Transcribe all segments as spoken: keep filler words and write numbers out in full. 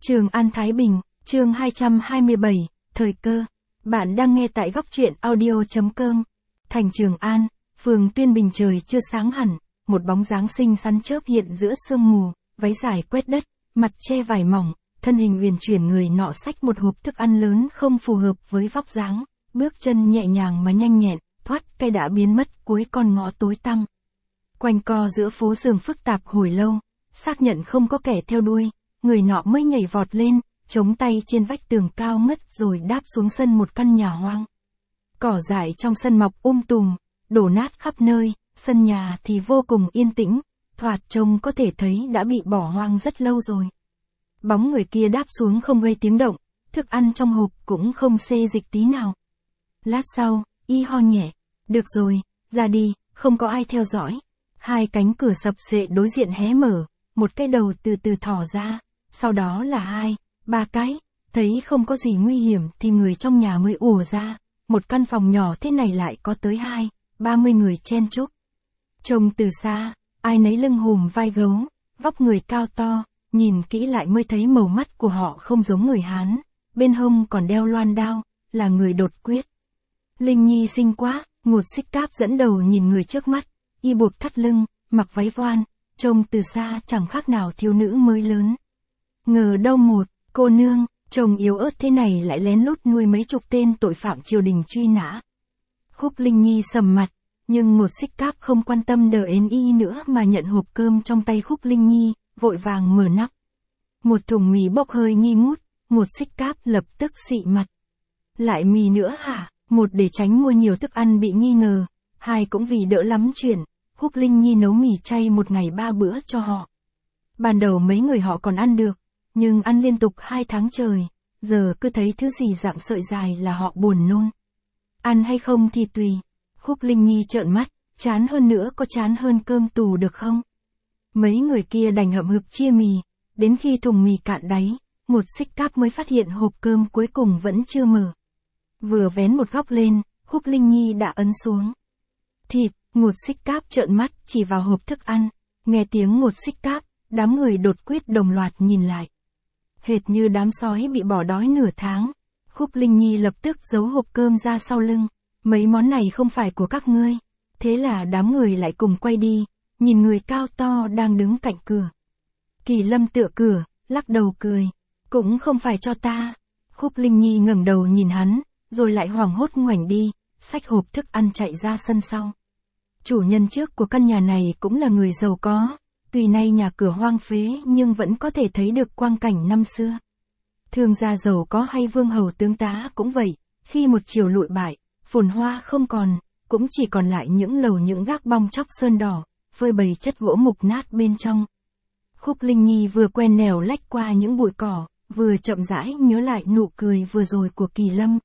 Trường An Thái Bình, chương hai trăm hai mươi bảy, thời cơ. Bạn đang nghe tại góc truyện audio.com. Thành Trường An, phường Tuyên Bình, trời chưa sáng hẳn, một bóng dáng xinh xắn chớp hiện giữa sương mù, váy dài quét đất, mặt che vải mỏng, thân hình uyển chuyển, người nọ xách một hộp thức ăn lớn không phù hợp với vóc dáng, bước chân nhẹ nhàng mà nhanh nhẹn, thoát cây đã biến mất cuối con ngõ tối tăm. Quanh co giữa phố phường phức tạp hồi lâu, xác nhận không có kẻ theo đuôi, người nọ mới nhảy vọt lên, chống tay trên vách tường cao ngất rồi đáp xuống sân một căn nhà hoang. Cỏ dại trong sân mọc um tùm, đổ nát khắp nơi, sân nhà thì vô cùng yên tĩnh, thoạt trông có thể thấy đã bị bỏ hoang rất lâu rồi. Bóng người kia đáp xuống không gây tiếng động, thức ăn trong hộp cũng không xê dịch tí nào. Lát sau, y ho nhẹ, được rồi, ra đi, không có ai theo dõi. Hai cánh cửa sập xệ đối diện hé mở, một cái đầu từ từ thò ra, sau đó là hai, ba cái, thấy không có gì nguy hiểm thì người trong nhà mới ùa ra, một căn phòng nhỏ thế này lại có tới hai, ba mươi người chen chúc. Trông từ xa, ai nấy lưng hùm vai gấu, vóc người cao to, nhìn kỹ lại mới thấy màu mắt của họ không giống người Hán, bên hông còn đeo loan đao, là người đột quyết. Linh Nhi xinh quá, Ngột Xích Cáp dẫn đầu nhìn người trước mắt, y buộc thắt lưng, mặc váy voan, trông từ xa chẳng khác nào thiếu nữ mới lớn. Ngờ đâu một, cô nương, trông yếu ớt thế này lại lén lút nuôi mấy chục tên tội phạm triều đình truy nã. Khúc Linh Nhi sầm mặt, nhưng Ngột Xích Cáp không quan tâm đờ ến y nữa mà nhận hộp cơm trong tay Khúc Linh Nhi, vội vàng mở nắp. Một thùng mì bốc hơi nghi ngút, Ngột Xích Cáp lập tức xị mặt. Lại mì nữa hả? Một để tránh mua nhiều thức ăn bị nghi ngờ, hai cũng vì đỡ lắm chuyện, Khúc Linh Nhi nấu mì chay một ngày ba bữa cho họ. Ban đầu mấy người họ còn ăn được, nhưng ăn liên tục hai tháng trời, giờ cứ thấy thứ gì dạng sợi dài là họ buồn nôn. Ăn hay không thì tùy. Khúc Linh Nhi trợn mắt, chán hơn nữa có chán hơn cơm tù được không? Mấy người kia đành hậm hực chia mì, đến khi thùng mì cạn đáy, Ngột Xích Cáp mới phát hiện hộp cơm cuối cùng vẫn chưa mở. Vừa vén một góc lên, Khúc Linh Nhi đã ấn xuống. Thịt, Ngột Xích Cáp trợn mắt chỉ vào hộp thức ăn, nghe tiếng Ngột Xích Cáp, đám người đột quyết đồng loạt nhìn lại. Hệt như đám sói bị bỏ đói nửa tháng, Khúc Linh Nhi lập tức giấu hộp cơm ra sau lưng, mấy món này không phải của các ngươi. Thế là đám người lại cùng quay đi, nhìn người cao to đang đứng cạnh cửa. Kỳ Lâm tựa cửa, lắc đầu cười, cũng không phải cho ta. Khúc Linh Nhi ngẩng đầu nhìn hắn, rồi lại hoảng hốt ngoảnh đi, xách hộp thức ăn chạy ra sân sau. Chủ nhân trước của căn nhà này cũng là người giàu có, tuy nay nhà cửa hoang phế nhưng vẫn có thể thấy được quang cảnh năm xưa. Thương gia giàu có hay vương hầu tướng tá cũng vậy, khi một chiều lụi bại, phồn hoa không còn, cũng chỉ còn lại những lầu những gác bong chóc sơn đỏ, phơi bày chất gỗ mục nát bên trong. Khúc Linh Nhi vừa quen nẻo lách qua những bụi cỏ, vừa chậm rãi nhớ lại nụ cười vừa rồi của Kỳ Lâm.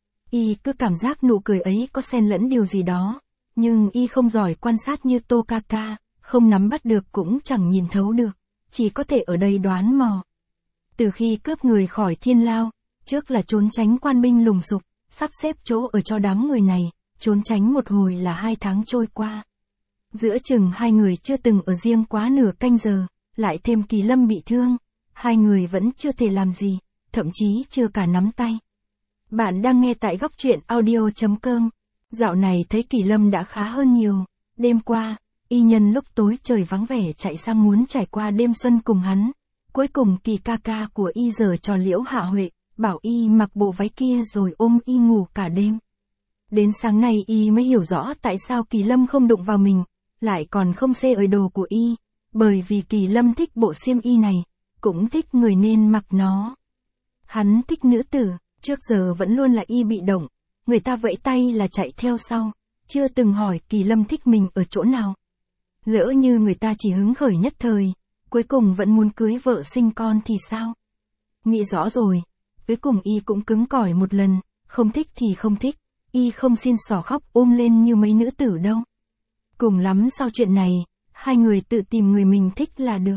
Y cứ cảm giác nụ cười ấy có xen lẫn điều gì đó, nhưng y không giỏi quan sát như Tô ca ca, không nắm bắt được cũng chẳng nhìn thấu được, chỉ có thể ở đây đoán mò. Từ khi cướp người khỏi Thiên Lao, trước là trốn tránh quan binh lùng sục, sắp xếp chỗ ở cho đám người này, trốn tránh một hồi là hai tháng trôi qua. Giữa chừng hai người chưa từng ở riêng quá nửa canh giờ, lại thêm Kỳ Lâm bị thương, hai người vẫn chưa thể làm gì, thậm chí chưa cả nắm tay. Bạn đang nghe tại góc truyện audio.com. Dạo này thấy Kỳ Lâm đã khá hơn nhiều. Đêm qua, y nhân lúc tối trời vắng vẻ chạy sang muốn trải qua đêm xuân cùng hắn. Cuối cùng Kỳ ca ca của y giở trò Liễu Hạ Huệ, bảo y mặc bộ váy kia rồi ôm y ngủ cả đêm. Đến sáng nay y mới hiểu rõ tại sao Kỳ Lâm không đụng vào mình, lại còn không xê ở đồ của y. Bởi vì Kỳ Lâm thích bộ xiêm y này, cũng thích người nên mặc nó. Hắn thích nữ tử. Trước giờ vẫn luôn là y bị động, người ta vẫy tay là chạy theo sau, chưa từng hỏi Kỳ Lâm thích mình ở chỗ nào. Lỡ như người ta chỉ hứng khởi nhất thời, cuối cùng vẫn muốn cưới vợ sinh con thì sao? Nghĩ rõ rồi, cuối cùng y cũng cứng cỏi một lần, không thích thì không thích, y không xin xỏ khóc ôm lên như mấy nữ tử đâu. Cùng lắm sau chuyện này, hai người tự tìm người mình thích là được.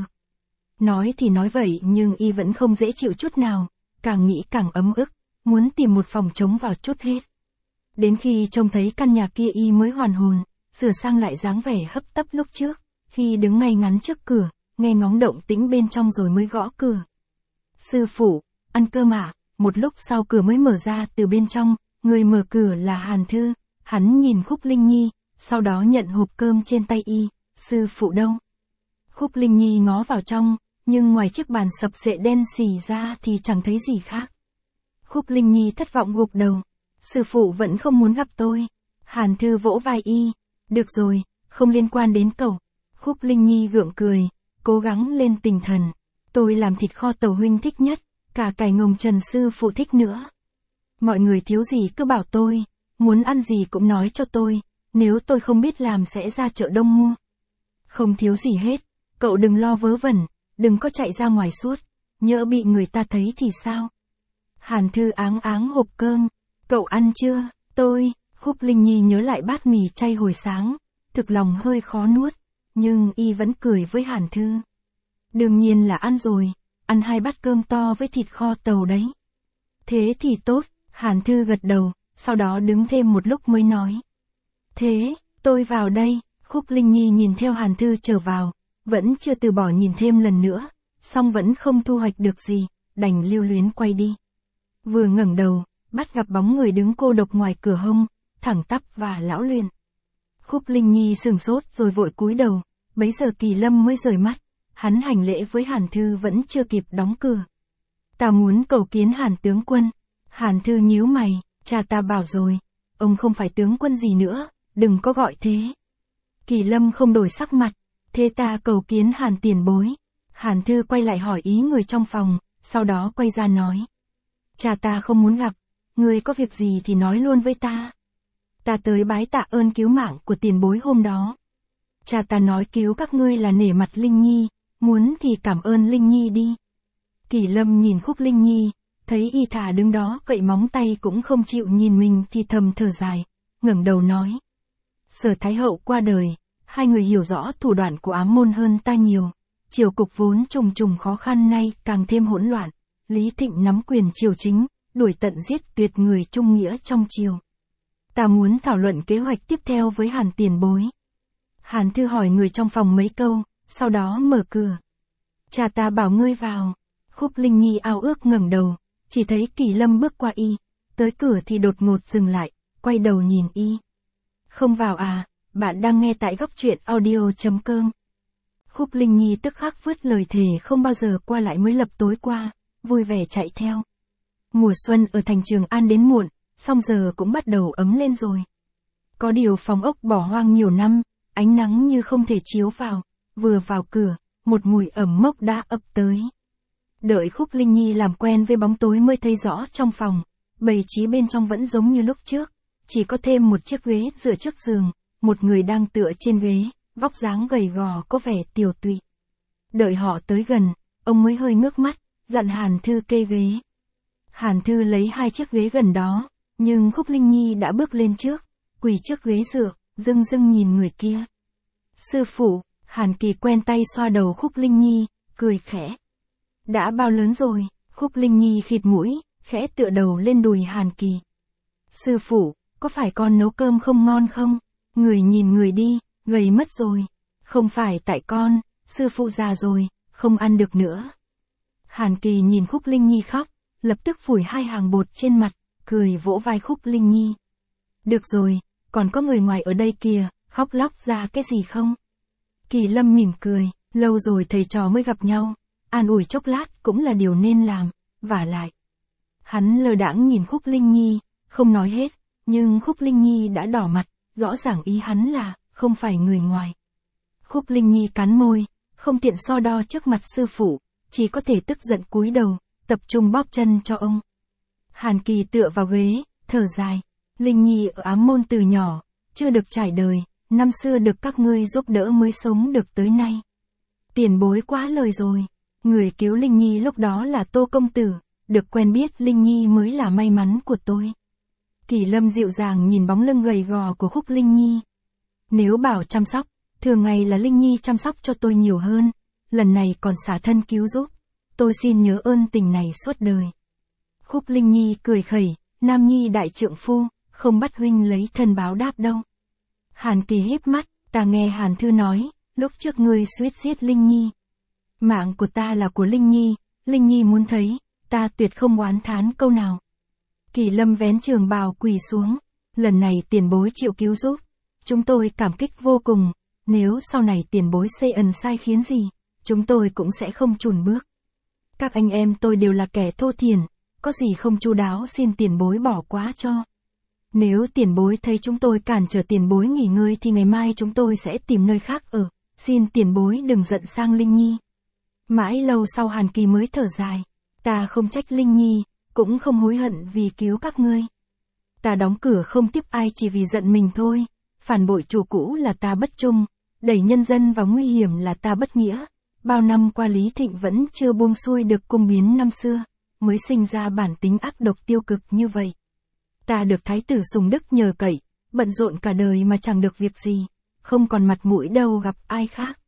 Nói thì nói vậy nhưng y vẫn không dễ chịu chút nào, càng nghĩ càng ấm ức. Muốn tìm một phòng trống vào chút hết. Đến khi trông thấy căn nhà kia y mới hoàn hồn, sửa sang lại dáng vẻ hấp tấp lúc trước, khi đứng ngay ngắn trước cửa, nghe ngóng động tĩnh bên trong rồi mới gõ cửa. Sư phụ, ăn cơm ạ. Một lúc sau cửa mới mở ra từ bên trong, người mở cửa là Hàn Thư, hắn nhìn Khúc Linh Nhi, sau đó nhận hộp cơm trên tay y, sư phụ đâu? Khúc Linh Nhi ngó vào trong, nhưng ngoài chiếc bàn sập sệ đen xì ra thì chẳng thấy gì khác. Khúc Linh Nhi thất vọng gục đầu, sư phụ vẫn không muốn gặp tôi. Hàn Thư vỗ vai y, được rồi, không liên quan đến cậu. Khúc Linh Nhi gượng cười, cố gắng lên tinh thần. Tôi làm thịt kho tàu huynh thích nhất, cả cải ngồng Trần sư phụ thích nữa. Mọi người thiếu gì cứ bảo tôi, muốn ăn gì cũng nói cho tôi, nếu tôi không biết làm sẽ ra chợ đông mua. Không thiếu gì hết, cậu đừng lo vớ vẩn, đừng có chạy ra ngoài suốt, nhỡ bị người ta thấy thì sao? Hàn Thư áng áng hộp cơm, cậu ăn chưa? Tôi, Khúc Linh Nhi nhớ lại bát mì chay hồi sáng, thực lòng hơi khó nuốt, nhưng y vẫn cười với Hàn Thư. Đương nhiên là ăn rồi, ăn hai bát cơm to với thịt kho tàu đấy. Thế thì tốt, Hàn Thư gật đầu, sau đó đứng thêm một lúc mới nói. Thế, tôi vào đây. Khúc Linh Nhi nhìn theo Hàn Thư trở vào, vẫn chưa từ bỏ nhìn thêm lần nữa, song vẫn không thu hoạch được gì, đành lưu luyến quay đi. Vừa ngẩng đầu, bắt gặp bóng người đứng cô độc ngoài cửa hông, thẳng tắp và lão luyện. Khúc Linh Nhi sửng sốt rồi vội cúi đầu, bấy giờ Kỳ Lâm mới rời mắt, hắn hành lễ với Hàn Thư vẫn chưa kịp đóng cửa. Ta muốn cầu kiến Hàn tướng quân. Hàn Thư nhíu mày, cha ta bảo rồi, ông không phải tướng quân gì nữa, đừng có gọi thế. Kỳ Lâm không đổi sắc mặt, thế ta cầu kiến Hàn tiền bối. Hàn Thư quay lại hỏi ý người trong phòng, sau đó quay ra nói. Cha ta không muốn gặp, ngươi có việc gì thì nói luôn với ta. Ta tới bái tạ ơn cứu mạng của tiền bối hôm đó. Cha ta nói cứu các ngươi là nể mặt Linh Nhi, muốn thì cảm ơn Linh Nhi đi. Kỳ Lâm nhìn Khúc Linh Nhi, thấy y thả đứng đó cậy móng tay cũng không chịu nhìn mình thì thầm thở dài, ngẩng đầu nói. Sở Thái Hậu qua đời, hai người hiểu rõ thủ đoạn của ám môn hơn ta nhiều. Triều cục vốn trùng trùng khó khăn nay càng thêm hỗn loạn. Lý Thịnh nắm quyền triều chính, đuổi tận giết tuyệt người trung nghĩa trong triều. Ta muốn thảo luận kế hoạch tiếp theo với Hàn tiền bối. Hàn Thư hỏi người trong phòng mấy câu, sau đó mở cửa. Cha ta bảo ngươi vào. Khúc Linh Nhi ao ước ngẩng đầu, chỉ thấy Kỳ Lâm bước qua y, tới cửa thì đột ngột dừng lại, quay đầu nhìn y. Không vào à, bạn đang nghe tại góc truyện audio chấm com. Khúc Linh Nhi tức khắc vứt lời thề không bao giờ qua lại mới lập tối qua, vui vẻ chạy theo. Mùa xuân ở thành Trường An đến muộn, song giờ cũng bắt đầu ấm lên rồi. Có điều phòng ốc bỏ hoang nhiều năm, ánh nắng như không thể chiếu vào, vừa vào cửa, một mùi ẩm mốc đã ập tới. Đợi Khúc Linh Nhi làm quen với bóng tối mới thấy rõ trong phòng, bày trí bên trong vẫn giống như lúc trước, chỉ có thêm một chiếc ghế dựa trước giường, một người đang tựa trên ghế, vóc dáng gầy gò có vẻ tiều tụy. Đợi họ tới gần, ông mới hơi ngước mắt, dặn Hàn Thư kê ghế. Hàn Thư lấy hai chiếc ghế gần đó, nhưng Khúc Linh Nhi đã bước lên trước, quỳ trước ghế dựa, dưng dưng nhìn người kia. Sư phụ, Hàn Kỳ quen tay xoa đầu Khúc Linh Nhi, cười khẽ. Đã bao lớn rồi? Khúc Linh Nhi khịt mũi, khẽ tựa đầu lên đùi Hàn Kỳ. Sư phụ, có phải con nấu cơm không ngon không? Người nhìn người đi, gầy mất rồi. Không phải tại con, sư phụ già rồi, không ăn được nữa. Hàn Kỳ nhìn Khúc Linh Nhi khóc, lập tức phủi hai hàng bột trên mặt, cười vỗ vai Khúc Linh Nhi. Được rồi, còn có người ngoài ở đây kìa, khóc lóc ra cái gì không? Kỳ Lâm mỉm cười, lâu rồi thầy trò mới gặp nhau, an ủi chốc lát cũng là điều nên làm, vả lại. Hắn lơ đãng nhìn Khúc Linh Nhi, không nói hết, nhưng Khúc Linh Nhi đã đỏ mặt, rõ ràng ý hắn là, không phải người ngoài. Khúc Linh Nhi cắn môi, không tiện so đo trước mặt sư phụ, chỉ có thể tức giận cúi đầu, tập trung bóp chân cho ông. Hàn Kỳ tựa vào ghế, thở dài. Linh Nhi ở ám môn từ nhỏ, chưa được trải đời, năm xưa được các ngươi giúp đỡ mới sống được tới nay. Tiền bối quá lời rồi, người cứu Linh Nhi lúc đó là Tô Công Tử, được quen biết Linh Nhi mới là may mắn của tôi. Kỳ Lâm dịu dàng nhìn bóng lưng gầy gò của Khúc Linh Nhi. Nếu bảo chăm sóc, thường ngày là Linh Nhi chăm sóc cho tôi nhiều hơn, lần này còn xả thân cứu giúp, tôi xin nhớ ơn tình này suốt đời. Khúc Linh Nhi cười khẩy, Nam Nhi đại trượng phu, không bắt huynh lấy thân báo đáp đâu. Hàn Kỳ híp mắt, ta nghe Hàn Thư nói, lúc trước ngươi suýt giết Linh Nhi. Mạng của ta là của Linh Nhi, Linh Nhi muốn thấy, ta tuyệt không oán thán câu nào. Kỳ Lâm vén trường bào quỳ xuống, lần này tiền bối chịu cứu giúp. Chúng tôi cảm kích vô cùng, nếu sau này tiền bối xây ẩn sai khiến gì, chúng tôi cũng sẽ không chùn bước. Các anh em tôi đều là kẻ thô thiển, có gì không chu đáo xin tiền bối bỏ qua cho. Nếu tiền bối thấy chúng tôi cản trở tiền bối nghỉ ngơi thì ngày mai chúng tôi sẽ tìm nơi khác ở, xin tiền bối đừng giận sang Linh Nhi. Mãi lâu sau Hàn Kỳ mới thở dài, ta không trách Linh Nhi, cũng không hối hận vì cứu các ngươi. Ta đóng cửa không tiếp ai chỉ vì giận mình thôi, phản bội chủ cũ là ta bất trung, đẩy nhân dân vào nguy hiểm là ta bất nghĩa. Bao năm qua Lý Thịnh vẫn chưa buông xuôi được cung biến năm xưa, mới sinh ra bản tính ác độc tiêu cực như vậy. Ta được Thái tử Sùng Đức nhờ cậy, bận rộn cả đời mà chẳng được việc gì, không còn mặt mũi đâu gặp ai khác.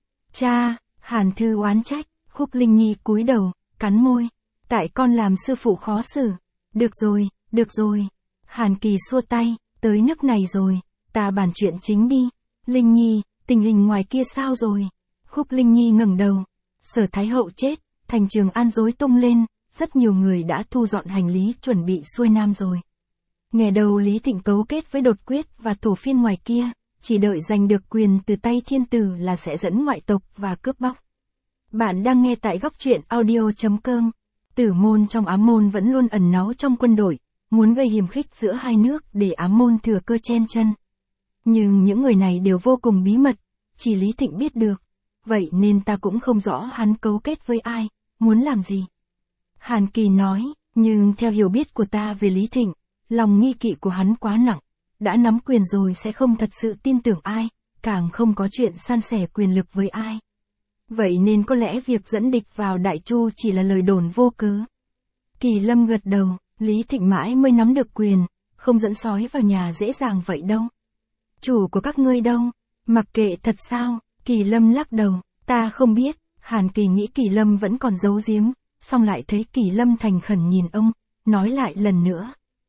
Cha, Hàn Thư oán trách, Khúc Linh Nhi cúi đầu, cắn môi, tại con làm sư phụ khó xử. Được rồi, được rồi. Hàn Kỳ xua tay, tới nước này rồi, ta bàn chuyện chính đi. Linh Nhi, tình hình ngoài kia sao rồi? Khúc Linh Nhi ngẩng đầu, Sở Thái Hậu chết, thành Trường An rối tung lên, rất nhiều người đã thu dọn hành lý chuẩn bị xuôi nam rồi. Nghe đầu Lý Thịnh cấu kết với Đột Quyết và Thổ Phiên ngoài kia, chỉ đợi giành được quyền từ tay thiên tử là sẽ dẫn ngoại tộc và cướp bóc. Bạn đang nghe tại góc truyện audio chấm com. Tử Môn trong Ám Môn vẫn luôn ẩn náu trong quân đội, muốn gây hiềm khích giữa hai nước để Ám Môn thừa cơ chen chân. Nhưng những người này đều vô cùng bí mật, chỉ Lý Thịnh biết được. Vậy nên ta cũng không rõ hắn cấu kết với ai, muốn làm gì. Hàn Kỳ nói, nhưng theo hiểu biết của ta về Lý Thịnh, lòng nghi kỵ của hắn quá nặng, đã nắm quyền rồi sẽ không thật sự tin tưởng ai, càng không có chuyện san sẻ quyền lực với ai. Vậy nên có lẽ việc dẫn địch vào Đại Chu chỉ là lời đồn vô cớ. Kỳ Lâm gật đầu, Lý Thịnh mãi mới nắm được quyền, không dẫn sói vào nhà dễ dàng vậy đâu. Chủ của các ngươi đâu? Mặc kệ thật sao? Kỳ Lâm lắc đầu, ta không biết. Hàn Kỳ nghĩ Kỳ Lâm vẫn còn giấu giếm, xong lại thấy Kỳ Lâm thành khẩn nhìn ông, nói lại lần nữa.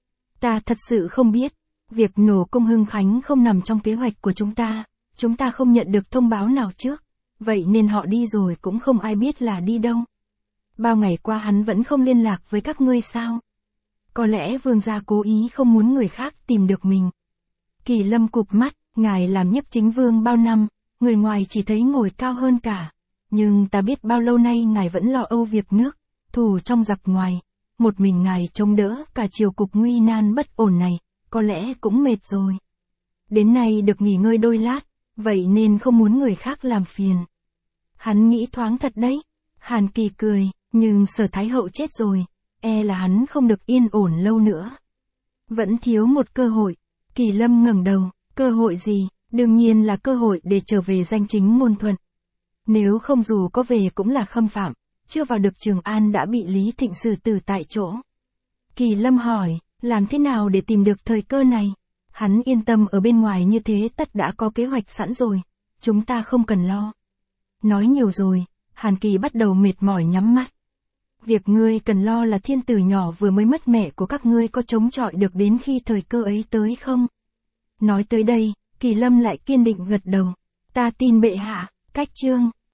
Ta thật sự không biết, việc nổ cung Hưng Khánh không nằm trong kế hoạch của chúng ta, chúng ta không nhận được thông báo nào trước, vậy nên họ đi rồi cũng không ai biết là đi đâu. Bao ngày qua hắn vẫn không liên lạc với các ngươi sao? Có lẽ vương gia cố ý không muốn người khác tìm được mình. Kỳ Lâm cụp mắt, ngài làm nhiếp chính vương bao năm, người ngoài chỉ thấy ngồi cao hơn cả. Nhưng ta biết bao lâu nay ngài vẫn lo âu việc nước, thù trong giặc ngoài. Một mình ngài chống đỡ cả triều cục nguy nan bất ổn này, có lẽ cũng mệt rồi. Đến nay được nghỉ ngơi đôi lát, vậy nên không muốn người khác làm phiền. Hắn nghĩ thoáng thật đấy. Hàn Kỳ cười, nhưng Sở Thái Hậu chết rồi, e là hắn không được yên ổn lâu nữa. Vẫn thiếu một cơ hội. Kỳ Lâm ngẩng đầu, cơ hội gì? Đương nhiên là cơ hội để trở về danh chính ngôn thuận. Nếu không dù có về cũng là khâm phạm, chưa vào được Trường An đã bị Lý Thịnh xử tử tại chỗ. Kỳ Lâm hỏi, làm thế nào để tìm được thời cơ này? Hắn yên tâm ở bên ngoài như thế tất đã có kế hoạch sẵn rồi, chúng ta không cần lo. Nói nhiều rồi, Hàn Kỳ bắt đầu mệt mỏi nhắm mắt. Việc ngươi cần lo là thiên tử nhỏ vừa mới mất mẹ của các ngươi có chống chọi được đến khi thời cơ ấy tới không? Nói tới đây, Kỳ Lâm lại kiên định gật đầu. Ta tin bệ hạ, cách chương.